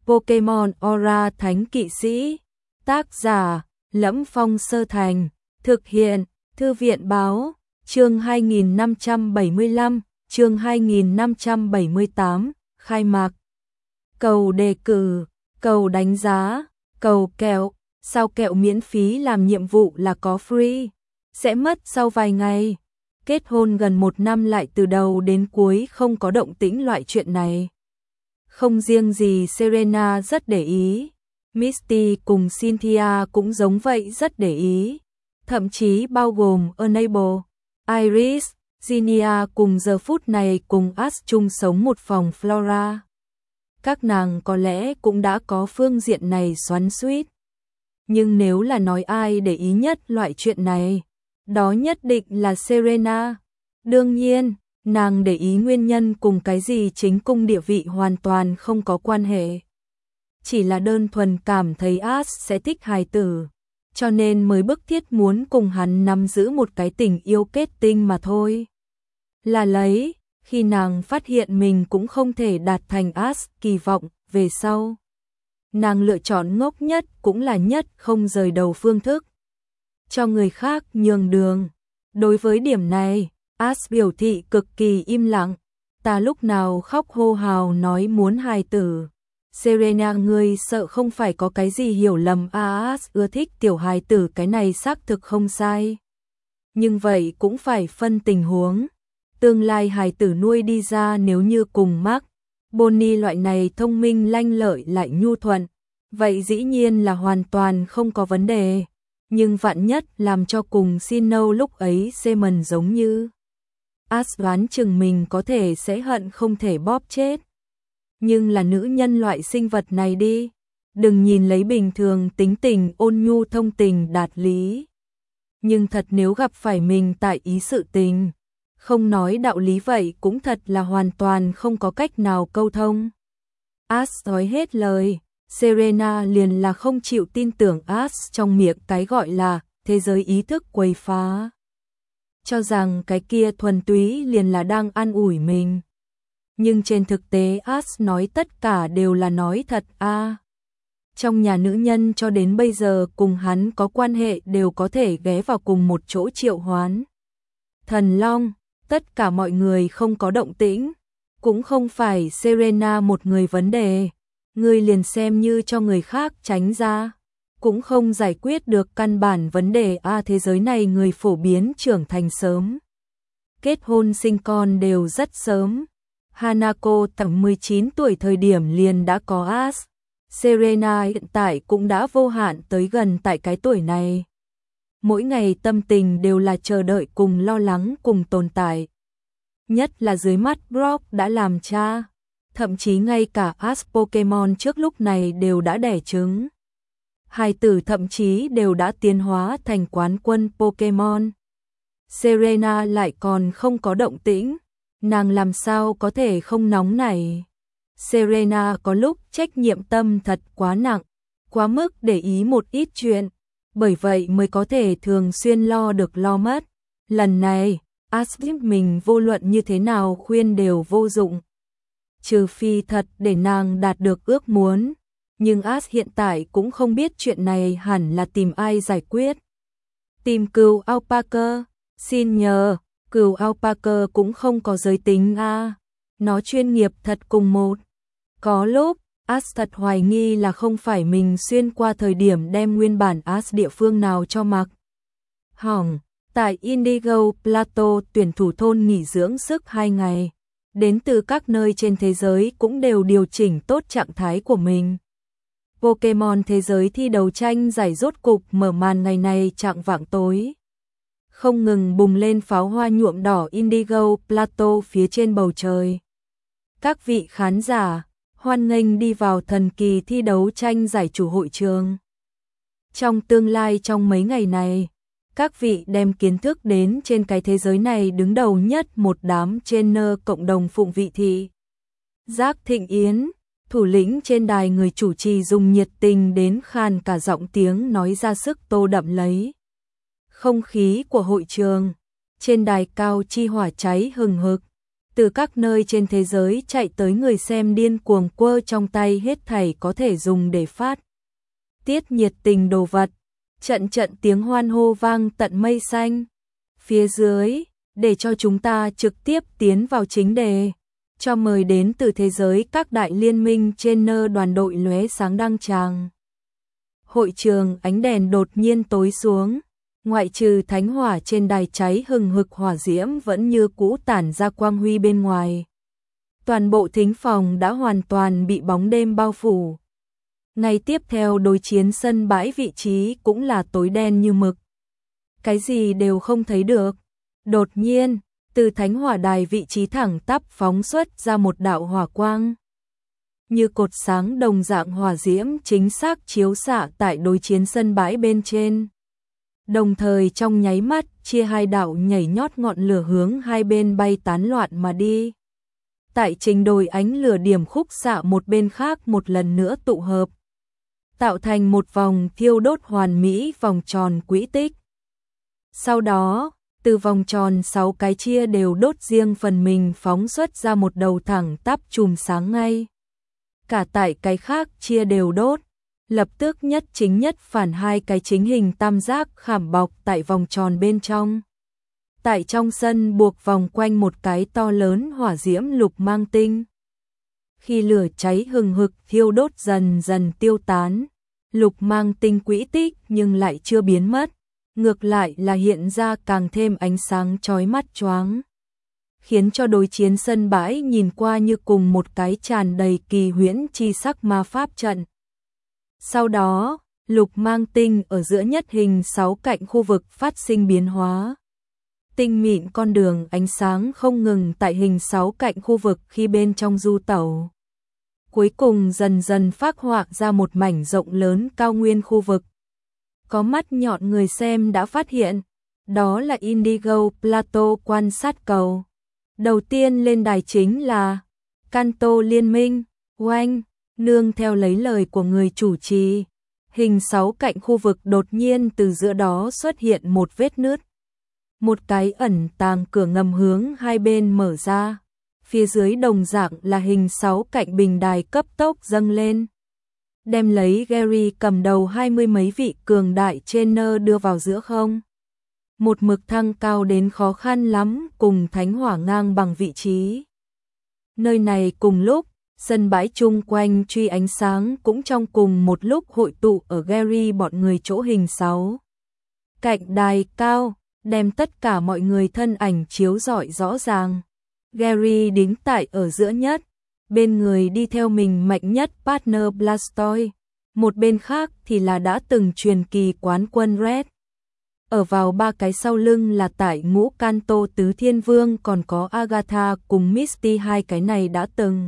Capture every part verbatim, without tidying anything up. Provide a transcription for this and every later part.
Pokemon Aura Thánh Kỵ Sĩ. Tác giả: Lẫm Phong Sơ Thành. Thực hiện: Thư viện báo. Chương hai nghìn năm trăm bảy mươi lăm, chương hai nghìn năm trăm bảy mươi tám, khai mạc. Cầu đề cử, cầu đánh giá, cầu kẹo. Sao kẹo miễn phí làm nhiệm vụ là có free, sẽ mất sau vài ngày. Kết hôn gần một năm lại từ đầu đến cuối không có động tĩnh loại chuyện này. Không riêng gì Serena rất để ý, Misty cùng Cynthia cũng giống vậy rất để ý. Thậm chí bao gồm Enable, Iris, Zinnia cùng giờ phút này cùng Ash chung sống một phòng Flora. Các nàng có lẽ cũng đã có phương diện này xoắn xuýt. Nhưng nếu là nói ai để ý nhất loại chuyện này, đó nhất định là Serena. Đương nhiên, nàng để ý nguyên nhân cùng cái gì chính cung địa vị hoàn toàn không có quan hệ. Chỉ là đơn thuần cảm thấy Ash sẽ thích hài tử, cho nên mới bức thiết muốn cùng hắn nắm giữ một cái tình yêu kết tinh mà thôi. Là lấy, khi nàng phát hiện mình cũng không thể đạt thành Ash kỳ vọng, về sau nàng lựa chọn ngốc nhất cũng là nhất không rời đầu phương thức. Cho người khác nhường đường. Đối với điểm này, Ash biểu thị cực kỳ im lặng. Ta lúc nào khóc hô hào nói muốn hài tử. Serena, ngươi sợ không phải có cái gì hiểu lầm à? Ash ưa thích tiểu hài tử, cái này xác thực không sai. Nhưng vậy cũng phải phân tình huống. Tương lai hài tử nuôi đi ra nếu như cùng Mark, Bonnie loại này thông minh lanh lợi lại nhu thuận, vậy dĩ nhiên là hoàn toàn không có vấn đề. Nhưng vạn nhất làm cho cùng Sinnoh lúc ấy Simon giống như Ash đoán chừng mình có thể sẽ hận không thể bóp chết. Nhưng là nữ nhân loại sinh vật này đi, đừng nhìn lấy bình thường tính tình ôn nhu thông tình đạt lý. Nhưng thật nếu gặp phải mình tại ý sự tình, không nói đạo lý vậy cũng thật là hoàn toàn không có cách nào câu thông. Ash nói hết lời, Serena liền là không chịu tin tưởng Ash trong miệng cái gọi là thế giới ý thức quấy phá. Cho rằng cái kia thuần túy liền là đang an ủi mình. Nhưng trên thực tế Ash nói tất cả đều là nói thật a. À, trong nhà nữ nhân cho đến bây giờ cùng hắn có quan hệ đều có thể ghé vào cùng một chỗ triệu hoán Thần Long. Tất cả mọi người không có động tĩnh, cũng không phải Serena một người vấn đề. Ngươi liền xem như cho người khác tránh ra, cũng không giải quyết được căn bản vấn đề a. À, thế giới này người phổ biến trưởng thành sớm, kết hôn sinh con đều rất sớm. Hanako tầm mười chín tuổi thời điểm liền đã có Ash. Serena hiện tại cũng đã vô hạn tới gần tại cái tuổi này. Mỗi ngày tâm tình đều là chờ đợi cùng lo lắng cùng tồn tại. Nhất là dưới mắt Brock đã làm cha, thậm chí ngay cả Ash Pokemon trước lúc này đều đã đẻ trứng. Hài tử thậm chí đều đã tiến hóa thành quán quân Pokemon. Serena lại còn không có động tĩnh, nàng làm sao có thể không nóng này. Serena có lúc trách nhiệm tâm thật quá nặng, quá mức để ý một ít chuyện, bởi vậy mới có thể thường xuyên lo được lo mất. Lần này, Ash biết mình vô luận như thế nào khuyên đều vô dụng. Trừ phi thật để nàng đạt được ước muốn, nhưng Ash hiện tại cũng không biết chuyện này hẳn là tìm ai giải quyết. Tìm Cừu Alpaca, xin nhờ, Cừu Alpaca cũng không có giới tính a, à, nó chuyên nghiệp thật cùng một. Có lúc, Ash thật hoài nghi là không phải mình xuyên qua thời điểm đem nguyên bản Ash địa phương nào cho mặc hỏng. Tại Indigo Plateau, tuyển thủ thôn nghỉ dưỡng sức hai ngày, đến từ các nơi trên thế giới cũng đều điều chỉnh tốt trạng thái của mình. Pokemon thế giới thi đấu tranh giải rốt cục mở màn ngày này chạng vạng tối. Không ngừng bùng lên pháo hoa nhuộm đỏ Indigo Plateau phía trên bầu trời. Các vị khán giả, hoan nghênh đi vào thần kỳ thi đấu tranh giải chủ hội trường. Trong tương lai trong mấy ngày này, các vị đem kiến thức đến trên cái thế giới này đứng đầu nhất một đám trainer cộng đồng phụng vị thị. Giác Thịnh Yến, thủ lĩnh trên đài người chủ trì dùng nhiệt tình đến khan cả giọng tiếng nói ra sức tô đậm lấy không khí của hội trường. Trên đài cao chi hỏa cháy hừng hực, Từ các nơi trên thế giới chạy tới người xem điên cuồng quơ trong tay hết thảy có thể dùng để phát tiết nhiệt tình đồ vật. Trận trận tiếng hoan hô vang tận mây xanh. Phía dưới, để cho chúng ta trực tiếp tiến vào chính đề. Cho mời đến từ thế giới các đại liên minh trên nơ đoàn đội lóe sáng đăng tràng. Hội trường ánh đèn đột nhiên tối xuống. Ngoại trừ thánh hỏa trên đài cháy hừng hực hỏa diễm vẫn như cũ tản ra quang huy bên ngoài. Toàn bộ thính phòng đã hoàn toàn bị bóng đêm bao phủ. Ngày tiếp theo đối chiến sân bãi vị trí cũng là tối đen như mực. Cái gì đều không thấy được. Đột nhiên, từ thánh hỏa đài vị trí thẳng tắp phóng xuất ra một đạo hỏa quang. Như cột sáng đồng dạng hỏa diễm chính xác chiếu xạ tại đối chiến sân bãi bên trên. Đồng thời trong nháy mắt chia hai đạo nhảy nhót ngọn lửa hướng hai bên bay tán loạn mà đi. Tại trình đồi ánh lửa điểm khúc xạ một bên khác một lần nữa tụ hợp. Tạo thành một vòng thiêu đốt hoàn mỹ vòng tròn quỹ tích. Sau đó, từ vòng tròn sáu cái chia đều đốt riêng phần mình phóng xuất ra một đầu thẳng tắp chùm sáng ngay. Cả tại cái khác chia đều đốt. Lập tức nhất chính nhất phản hai cái chính hình tam giác khảm bọc tại vòng tròn bên trong. Tại trong sân buộc vòng quanh một cái to lớn hỏa diễm lục mang tinh. Khi lửa cháy hừng hực thiêu đốt dần dần tiêu tán, lục mang tinh quỹ tích nhưng lại chưa biến mất, ngược lại là hiện ra càng thêm ánh sáng chói mắt choáng, khiến cho đối chiến sân bãi nhìn qua như cùng một cái tràn đầy kỳ huyễn chi sắc ma pháp trận. Sau đó, lục mang tinh ở giữa nhất hình sáu cạnh khu vực phát sinh biến hóa. Tinh mịn con đường ánh sáng không ngừng tại hình sáu cạnh khu vực khi bên trong du tẩu. Cuối cùng dần dần phác họa ra một mảnh rộng lớn cao nguyên khu vực. Có mắt nhọn người xem đã phát hiện, đó là Indigo Plateau quan sát cầu. Đầu tiên lên đài chính là Kanto Liên minh, oanh, nương theo lấy lời của người chủ trì. Hình sáu cạnh khu vực đột nhiên từ giữa đó xuất hiện một vết nứt. Một cái ẩn tàng cửa ngầm hướng hai bên mở ra. Phía dưới đồng dạng là hình sáu cạnh bình đài cấp tốc dâng lên. Đem lấy Gary cầm đầu hai mươi mấy vị cường đại trên nơ đưa vào giữa không. Một mực thăng cao đến khó khăn lắm cùng thánh hỏa ngang bằng vị trí. Nơi này cùng lúc, sân bãi chung quanh truy ánh sáng cũng trong cùng một lúc hội tụ ở Gary bọn người chỗ hình sáu. Cạnh đài cao, đem tất cả mọi người thân ảnh chiếu rọi rõ ràng. Gary đính tại ở giữa nhất, bên người đi theo mình mạnh nhất partner Blastoise, một bên khác thì là đã từng truyền kỳ quán quân Red. Ở vào ba cái sau lưng là tại ngũ Kanto Tứ Thiên Vương còn có Agatha cùng Misty, hai cái này đã từng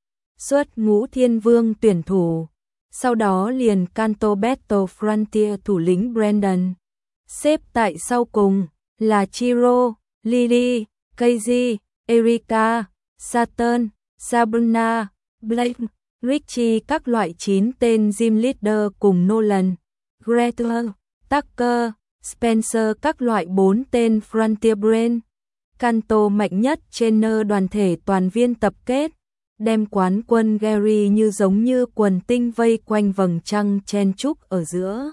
xuất ngũ Thiên Vương tuyển thủ. Sau đó liền Kanto Battle Frontier thủ lĩnh Brandon. Xếp tại sau cùng là Chiro, Lily, Keiji, Erika, Saturn, Sabrina, Blake, Richie, các loại chín tên gym leader cùng Nolan, Gretel, Tucker, Spencer, các loại bốn tên Frontier Brain. Kanto mạnh nhất trên nơ đoàn thể toàn viên tập kết, đem quán quân Gary như giống như quần tinh vây quanh vầng trăng chen chúc ở giữa.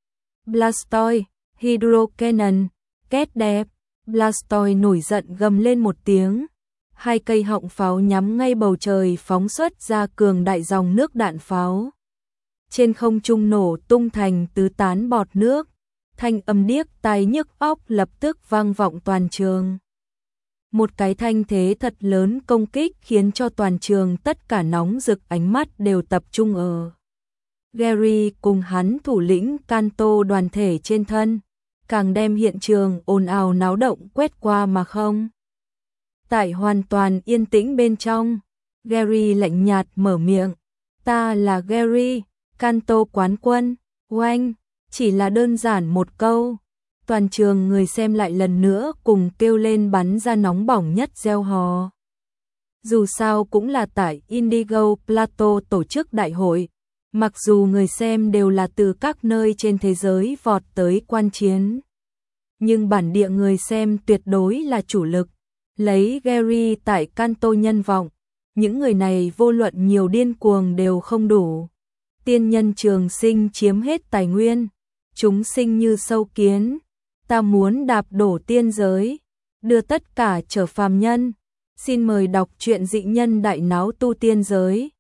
Blastoise, Hydro Cannon, két đẹp. Blastoise nổi giận gầm lên một tiếng. Hai cây họng pháo nhắm ngay bầu trời phóng xuất ra cường đại dòng nước đạn pháo. Trên không trung nổ tung thành tứ tán bọt nước. Thanh âm điếc tai nhức óc lập tức vang vọng toàn trường. Một cái thanh thế thật lớn công kích khiến cho toàn trường tất cả nóng rực ánh mắt đều tập trung ở Gary cùng hắn thủ lĩnh Kanto đoàn thể trên thân, càng đem hiện trường ồn ào náo động quét qua mà không. Tại hoàn toàn yên tĩnh bên trong, Gary lạnh nhạt mở miệng, ta là Gary, Kanto quán quân, oanh, chỉ là đơn giản một câu. Toàn trường người xem lại lần nữa cùng kêu lên bắn ra nóng bỏng nhất reo hò. Dù sao cũng là tại Indigo Plateau tổ chức đại hội, mặc dù người xem đều là từ các nơi trên thế giới vọt tới quan chiến, nhưng bản địa người xem tuyệt đối là chủ lực, lấy Gary tại Canto nhân vọng, những người này vô luận nhiều điên cuồng đều không đủ. Tiên nhân trường sinh chiếm hết tài nguyên, chúng sinh như sâu kiến, ta muốn đạp đổ tiên giới, đưa tất cả trở phàm nhân. Xin mời đọc truyện Dị Nhân Đại Náo Tu Tiên Giới.